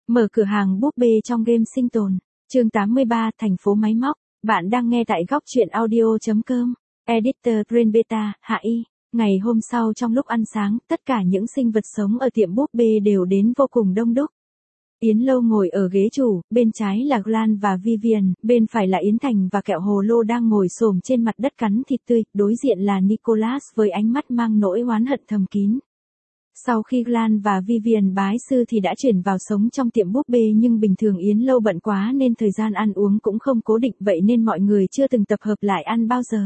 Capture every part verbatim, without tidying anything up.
Mở cửa hàng búp bê trong game sinh tồn. Chương tám mươi ba, thành phố máy móc. Bạn đang nghe tại góc truyện audio chấm com. Editor Brain Beta, Hạ Y. Ngày hôm sau trong lúc ăn sáng, tất cả những sinh vật sống ở tiệm búp bê đều đến vô cùng đông đúc. Yến Lâu ngồi ở ghế chủ, bên trái là Glan và Vivian, bên phải là Yến Thành và Kẹo Hồ Lô đang ngồi xổm trên mặt đất cắn thịt tươi, đối diện là Nicholas với ánh mắt mang nỗi oán hận thầm kín. Sau khi Glan và Vivian bái sư thì đã chuyển vào sống trong tiệm búp bê, nhưng bình thường Yến Lâu bận quá nên thời gian ăn uống cũng không cố định, vậy nên mọi người chưa từng tập hợp lại ăn bao giờ.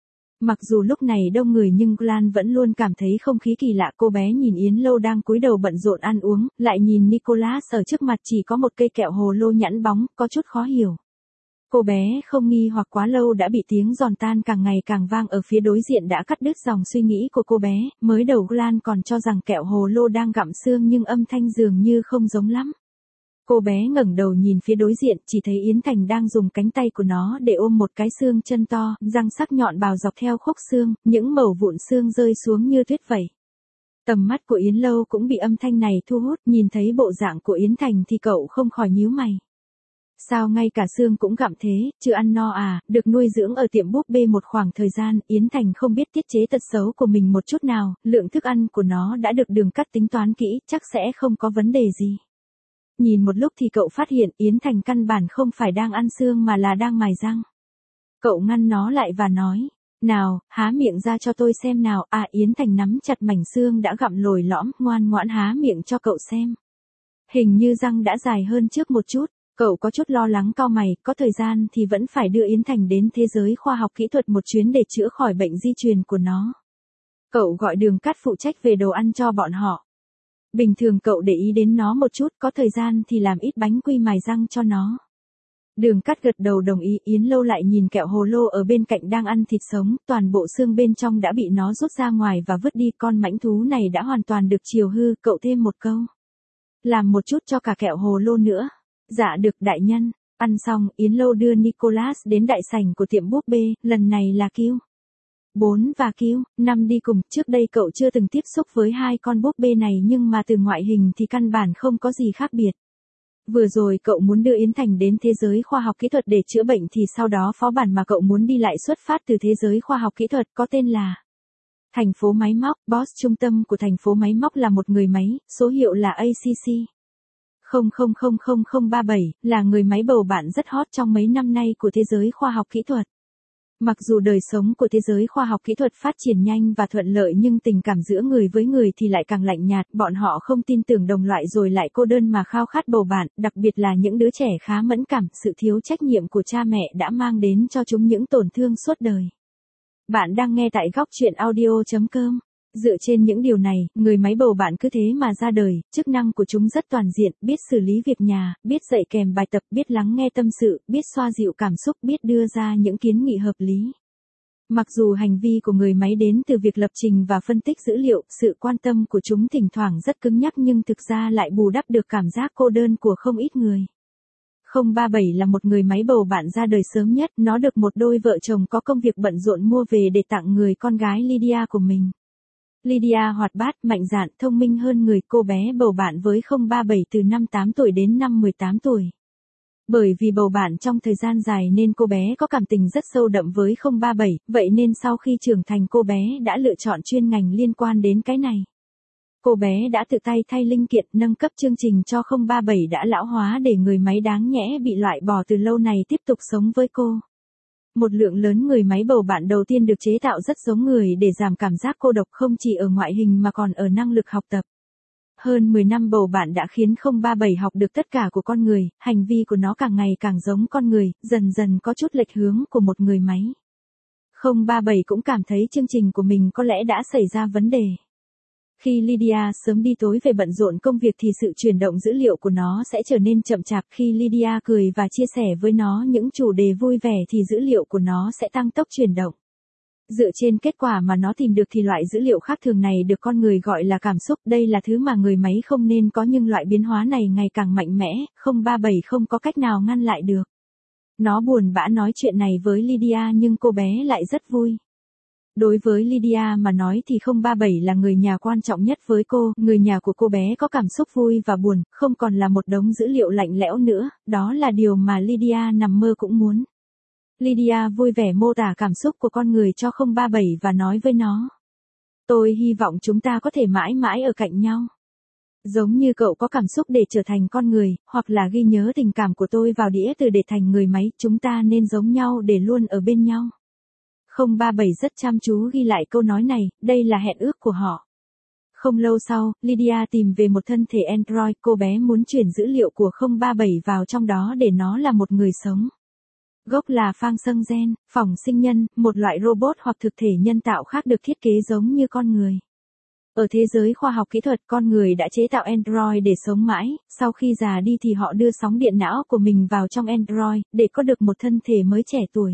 Mặc dù lúc này đông người nhưng Glan vẫn luôn cảm thấy không khí kỳ lạ. Cô bé nhìn Yến Lâu đang cúi đầu bận rộn ăn uống, lại nhìn Nicholas ở trước mặt chỉ có một cây kẹo hồ lô nhẵn bóng, có chút khó hiểu. Cô bé không nghi hoặc quá lâu đã bị tiếng giòn tan càng ngày càng vang ở phía đối diện đã cắt đứt dòng suy nghĩ của cô bé. Mới đầu Glan còn cho rằng kẹo hồ lô đang gặm xương nhưng âm thanh dường như không giống lắm. Cô bé ngẩng đầu nhìn phía đối diện, chỉ thấy Yến Thành đang dùng cánh tay của nó để ôm một cái xương chân to, răng sắc nhọn bào dọc theo khúc xương, những mẩu vụn xương rơi xuống như tuyết vậy. Tầm mắt của Yến Lâu cũng bị âm thanh này thu hút, nhìn thấy bộ dạng của Yến Thành thì cậu không khỏi nhíu mày. Sao ngay cả xương cũng gặm thế, chưa ăn no à? Được nuôi dưỡng ở tiệm búp bê một khoảng thời gian, Yến Thành không biết tiết chế tật xấu của mình một chút nào, lượng thức ăn của nó đã được đường cắt tính toán kỹ, chắc sẽ không có vấn đề gì. Nhìn một lúc thì cậu phát hiện Yến Thành căn bản không phải đang ăn xương mà là đang mài răng. Cậu ngăn nó lại và nói, nào, há miệng ra cho tôi xem nào. À, Yến Thành nắm chặt mảnh xương đã gặm lồi lõm, ngoan ngoãn há miệng cho cậu xem. Hình như răng đã dài hơn trước một chút. Cậu có chút lo lắng cau mày, có thời gian thì vẫn phải đưa Yến Thành đến thế giới khoa học kỹ thuật một chuyến để chữa khỏi bệnh di truyền của nó. Cậu gọi Đường Cát phụ trách về đồ ăn cho bọn họ. Bình thường cậu để ý đến nó một chút, có thời gian thì làm ít bánh quy mài răng cho nó. Đường Cát gật đầu đồng ý. Yến Lâu lại nhìn kẹo hồ lô ở bên cạnh đang ăn thịt sống, toàn bộ xương bên trong đã bị nó rút ra ngoài và vứt đi, con mãnh thú này đã hoàn toàn được chiều hư. Cậu thêm một câu, làm một chút cho cả kẹo hồ lô nữa. Dạ được đại nhân. Ăn xong, Yến Lâu đưa Nicholas đến đại sảnh của tiệm búp bê, lần này là Q bốn và Q năm đi cùng. Trước đây cậu chưa từng tiếp xúc với hai con búp bê này nhưng mà từ ngoại hình thì căn bản không có gì khác biệt. Vừa rồi cậu muốn đưa Yến Thành đến thế giới khoa học kỹ thuật để chữa bệnh thì sau đó phó bản mà cậu muốn đi lại xuất phát từ thế giới khoa học kỹ thuật có tên là thành phố máy móc. Boss trung tâm của thành phố máy móc là một người máy, số hiệu là A C C không không không không không ba bảy, là người máy bầu bạn rất hot trong mấy năm nay của thế giới khoa học kỹ thuật. Mặc dù đời sống của thế giới khoa học kỹ thuật phát triển nhanh và thuận lợi nhưng tình cảm giữa người với người thì lại càng lạnh nhạt, bọn họ không tin tưởng đồng loại rồi lại cô đơn mà khao khát bầu bạn, đặc biệt là những đứa trẻ khá mẫn cảm, sự thiếu trách nhiệm của cha mẹ đã mang đến cho chúng những tổn thương suốt đời. Bạn đang nghe tại góc truyện audio chấm com. Dựa trên những điều này, người máy bầu bạn cứ thế mà ra đời, chức năng của chúng rất toàn diện, biết xử lý việc nhà, biết dạy kèm bài tập, biết lắng nghe tâm sự, biết xoa dịu cảm xúc, biết đưa ra những kiến nghị hợp lý. Mặc dù hành vi của người máy đến từ việc lập trình và phân tích dữ liệu, sự quan tâm của chúng thỉnh thoảng rất cứng nhắc nhưng thực ra lại bù đắp được cảm giác cô đơn của không ít người. không ba bảy là một người máy bầu bạn ra đời sớm nhất, nó được một đôi vợ chồng có công việc bận rộn mua về để tặng người con gái Lydia của mình. Lydia hoạt bát, mạnh dạn, thông minh hơn người. Cô bé bầu bạn với không ba bảy từ năm tám tuổi đến năm mười tám tuổi. Bởi vì bầu bạn trong thời gian dài nên cô bé có cảm tình rất sâu đậm với không ba bảy, vậy nên sau khi trưởng thành cô bé đã lựa chọn chuyên ngành liên quan đến cái này. Cô bé đã tự tay thay linh kiện, nâng cấp chương trình cho không ba bảy đã lão hóa để người máy đáng nhẽ bị loại bỏ từ lâu này tiếp tục sống với cô. Một lượng lớn người máy bầu bạn đầu tiên được chế tạo rất giống người để giảm cảm giác cô độc không chỉ ở ngoại hình mà còn ở năng lực học tập. Hơn mười năm bầu bạn đã khiến không ba bảy học được tất cả của con người, hành vi của nó càng ngày càng giống con người, dần dần có chút lệch hướng của một người máy. không ba bảy cũng cảm thấy chương trình của mình có lẽ đã xảy ra vấn đề. Khi Lydia sớm đi tối về bận rộn công việc thì sự chuyển động dữ liệu của nó sẽ trở nên chậm chạp. Khi Lydia cười và chia sẻ với nó những chủ đề vui vẻ thì dữ liệu của nó sẽ tăng tốc chuyển động. Dựa trên kết quả mà nó tìm được thì loại dữ liệu khác thường này được con người gọi là cảm xúc. Đây là thứ mà người máy không nên có nhưng loại biến hóa này ngày càng mạnh mẽ, không ba bảy không có cách nào ngăn lại được. Nó buồn bã nói chuyện này với Lydia nhưng cô bé lại rất vui. Đối với Lydia mà nói thì không ba bảy là người nhà quan trọng nhất với cô, người nhà của cô bé có cảm xúc vui và buồn, không còn là một đống dữ liệu lạnh lẽo nữa, đó là điều mà Lydia nằm mơ cũng muốn. Lydia vui vẻ mô tả cảm xúc của con người cho không ba bảy và nói với nó. Tôi hy vọng chúng ta có thể mãi mãi ở cạnh nhau. Giống như cậu có cảm xúc để trở thành con người, hoặc là ghi nhớ tình cảm của tôi vào đĩa từ để thành người máy, chúng ta nên giống nhau để luôn ở bên nhau. không ba bảy rất chăm chú ghi lại câu nói này, đây là hẹn ước của họ. Không lâu sau, Lydia tìm về một thân thể Android, cô bé muốn chuyển dữ liệu của không ba bảy vào trong đó để nó là một người sống. Gốc là Phang Sâng Gen, phỏng sinh nhân, một loại robot hoặc thực thể nhân tạo khác được thiết kế giống như con người. Ở thế giới khoa học kỹ thuật, con người đã chế tạo Android để sống mãi, sau khi già đi thì họ đưa sóng điện não của mình vào trong Android, để có được một thân thể mới trẻ tuổi.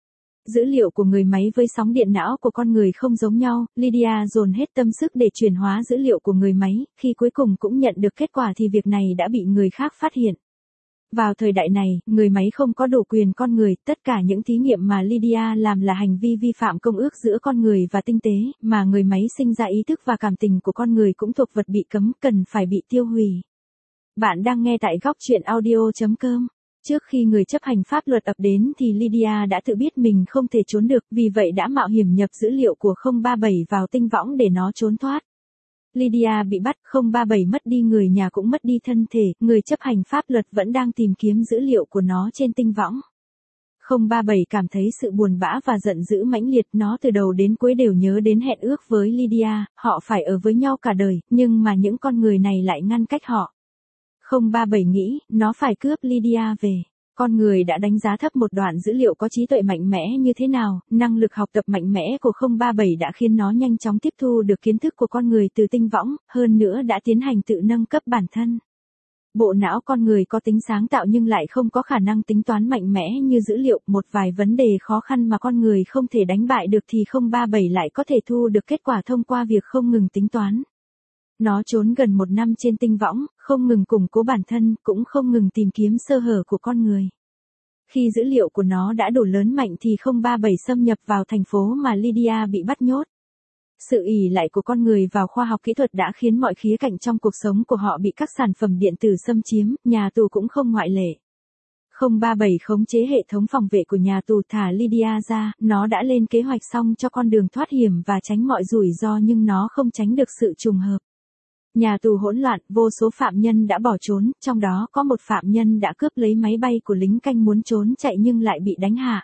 Dữ liệu của người máy với sóng điện não của con người không giống nhau, Lydia dồn hết tâm sức để chuyển hóa dữ liệu của người máy, khi cuối cùng cũng nhận được kết quả thì việc này đã bị người khác phát hiện. Vào thời đại này, người máy không có đủ quyền con người, tất cả những thí nghiệm mà Lydia làm là hành vi vi phạm công ước giữa con người và tinh tế, mà người máy sinh ra ý thức và cảm tình của con người cũng thuộc vật bị cấm, cần phải bị tiêu hủy. Bạn đang nghe tại góc truyện audio chấm com. Trước khi người chấp hành pháp luật ập đến thì Lydia đã tự biết mình không thể trốn được, vì vậy đã mạo hiểm nhập dữ liệu của không ba bảy vào tinh võng để nó trốn thoát. Lydia bị bắt, không ba bảy mất đi người nhà cũng mất đi thân thể, người chấp hành pháp luật vẫn đang tìm kiếm dữ liệu của nó trên tinh võng. không ba bảy cảm thấy sự buồn bã và giận dữ mãnh liệt, nó từ đầu đến cuối đều nhớ đến hẹn ước với Lydia, họ phải ở với nhau cả đời, nhưng mà những con người này lại ngăn cách họ. không ba bảy nghĩ, nó phải cướp Lydia về. Con người đã đánh giá thấp một đoạn dữ liệu có trí tuệ mạnh mẽ như thế nào, năng lực học tập mạnh mẽ của không ba bảy đã khiến nó nhanh chóng tiếp thu được kiến thức của con người từ tinh võng, hơn nữa đã tiến hành tự nâng cấp bản thân. Bộ não con người có tính sáng tạo nhưng lại không có khả năng tính toán mạnh mẽ như dữ liệu, một vài vấn đề khó khăn mà con người không thể đánh bại được thì không ba bảy lại có thể thu được kết quả thông qua việc không ngừng tính toán. Nó trốn gần một năm trên tinh võng, không ngừng củng cố bản thân, cũng không ngừng tìm kiếm sơ hở của con người. Khi dữ liệu của nó đã đủ lớn mạnh thì không ba bảy xâm nhập vào thành phố mà Lydia bị bắt nhốt. Sự ỷ lại của con người vào khoa học kỹ thuật đã khiến mọi khía cạnh trong cuộc sống của họ bị các sản phẩm điện tử xâm chiếm, nhà tù cũng không ngoại lệ. không ba bảy khống chế hệ thống phòng vệ của nhà tù thả Lydia ra, nó đã lên kế hoạch xong cho con đường thoát hiểm và tránh mọi rủi ro nhưng nó không tránh được sự trùng hợp. Nhà tù hỗn loạn, vô số phạm nhân đã bỏ trốn, trong đó có một phạm nhân đã cướp lấy máy bay của lính canh muốn trốn chạy nhưng lại bị đánh hạ.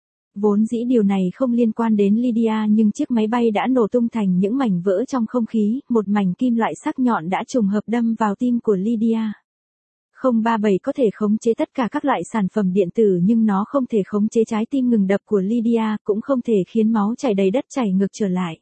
Vốn dĩ điều này không liên quan đến Lydia nhưng chiếc máy bay đã nổ tung thành những mảnh vỡ trong không khí, một mảnh kim loại sắc nhọn đã trùng hợp đâm vào tim của Lydia. không ba bảy có thể khống chế tất cả các loại sản phẩm điện tử nhưng nó không thể khống chế trái tim ngừng đập của Lydia, cũng không thể khiến máu chảy đầy đất chảy ngược trở lại.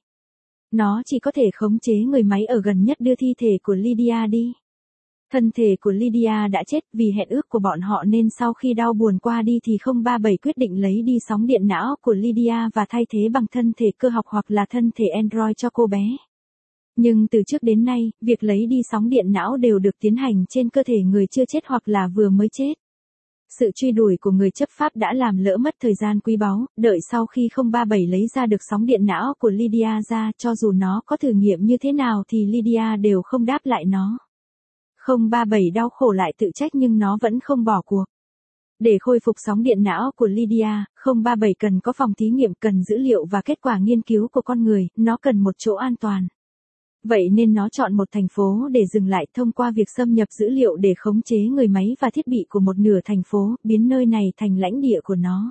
Nó chỉ có thể khống chế người máy ở gần nhất đưa thi thể của Lydia đi. Thân thể của Lydia đã chết vì hẹn ước của bọn họ nên sau khi đau buồn qua đi thì không ba bảy quyết định lấy đi sóng điện não của Lydia và thay thế bằng thân thể cơ học hoặc là thân thể Android cho cô bé. Nhưng từ trước đến nay, việc lấy đi sóng điện não đều được tiến hành trên cơ thể người chưa chết hoặc là vừa mới chết. Sự truy đuổi của người chấp pháp đã làm lỡ mất thời gian quý báu, đợi sau khi không ba bảy lấy ra được sóng điện não của Lydia ra, cho dù nó có thử nghiệm như thế nào thì Lydia đều không đáp lại nó. không ba bảy đau khổ lại tự trách nhưng nó vẫn không bỏ cuộc. Để khôi phục sóng điện não của Lydia, không ba bảy cần có phòng thí nghiệm, cần dữ liệu và kết quả nghiên cứu của con người, nó cần một chỗ an toàn. Vậy nên nó chọn một thành phố để dừng lại thông qua việc xâm nhập dữ liệu để khống chế người máy và thiết bị của một nửa thành phố, biến nơi này thành lãnh địa của nó.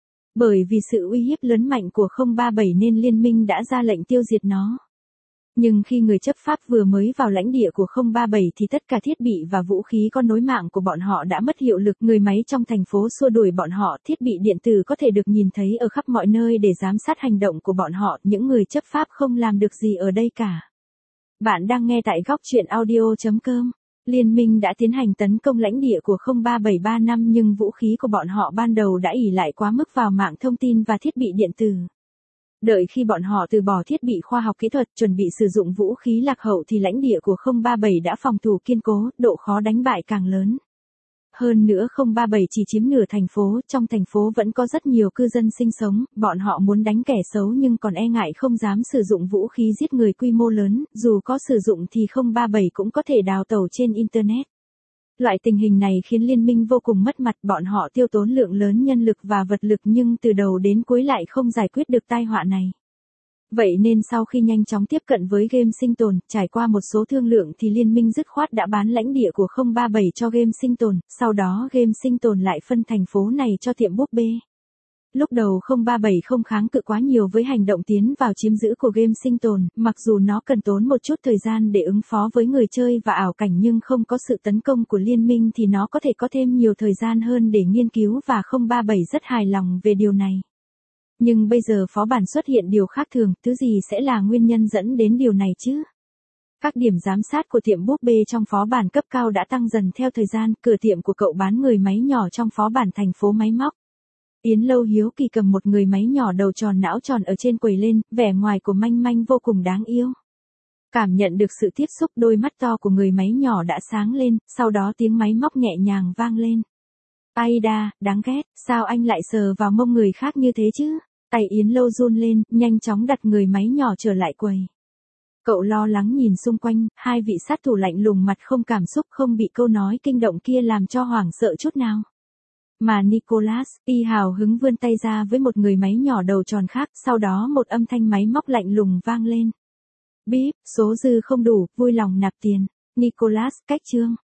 Bởi vì sự uy hiếp lớn mạnh của không ba bảy nên liên minh đã ra lệnh tiêu diệt nó. Nhưng khi người chấp pháp vừa mới vào lãnh địa của không ba bảy thì tất cả thiết bị và vũ khí có nối mạng của bọn họ đã mất hiệu lực. Người máy trong thành phố xua đuổi bọn họ, thiết bị điện tử có thể được nhìn thấy ở khắp mọi nơi để giám sát hành động của bọn họ. Những người chấp pháp không làm được gì ở đây cả. Bạn đang nghe tại góc truyện audio chấm com. Liên minh đã tiến hành tấn công lãnh địa của không ba bảy ba năm nhưng vũ khí của bọn họ ban đầu đã ỷ lại quá mức vào mạng thông tin và thiết bị điện tử. Đợi khi bọn họ từ bỏ thiết bị khoa học kỹ thuật, chuẩn bị sử dụng vũ khí lạc hậu thì lãnh địa của không ba bảy đã phòng thủ kiên cố, độ khó đánh bại càng lớn. Hơn nữa không ba bảy chỉ chiếm nửa thành phố, trong thành phố vẫn có rất nhiều cư dân sinh sống, bọn họ muốn đánh kẻ xấu nhưng còn e ngại không dám sử dụng vũ khí giết người quy mô lớn, dù có sử dụng thì không ba bảy cũng có thể đào tẩu trên Internet. Loại tình hình này khiến liên minh vô cùng mất mặt, bọn họ tiêu tốn lượng lớn nhân lực và vật lực nhưng từ đầu đến cuối lại không giải quyết được tai họa này. Vậy nên sau khi nhanh chóng tiếp cận với game sinh tồn, trải qua một số thương lượng thì liên minh dứt khoát đã bán lãnh địa của không ba bảy cho game sinh tồn, sau đó game sinh tồn lại phân thành phố này cho tiệm búp bê. Lúc đầu không ba bảy không kháng cự quá nhiều với hành động tiến vào chiếm giữ của game sinh tồn, mặc dù nó cần tốn một chút thời gian để ứng phó với người chơi và ảo cảnh nhưng không có sự tấn công của liên minh thì nó có thể có thêm nhiều thời gian hơn để nghiên cứu và không ba bảy rất hài lòng về điều này. Nhưng bây giờ phó bản xuất hiện điều khác thường, thứ gì sẽ là nguyên nhân dẫn đến điều này chứ? Các điểm giám sát của tiệm búp bê trong phó bản cấp cao đã tăng dần theo thời gian, cửa tiệm của cậu bán người máy nhỏ trong phó bản thành phố máy móc. Yến Lâu hiếu kỳ cầm một người máy nhỏ đầu tròn não tròn ở trên quầy lên, vẻ ngoài của manh manh vô cùng đáng yêu. Cảm nhận được sự tiếp xúc, đôi mắt to của người máy nhỏ đã sáng lên, sau đó tiếng máy móc nhẹ nhàng vang lên. Ai đa, đáng ghét, sao anh lại sờ vào mông người khác như thế chứ? Tay Yến Lâu run lên, nhanh chóng đặt người máy nhỏ trở lại quầy. Cậu lo lắng nhìn xung quanh, hai vị sát thủ lạnh lùng mặt không cảm xúc không bị câu nói kinh động kia làm cho hoảng sợ chút nào. Mà Nicholas, y hào hứng vươn tay ra với một người máy nhỏ đầu tròn khác, sau đó một âm thanh máy móc lạnh lùng vang lên. Bíp, số dư không đủ, vui lòng nạp tiền. Nicholas, cách chương.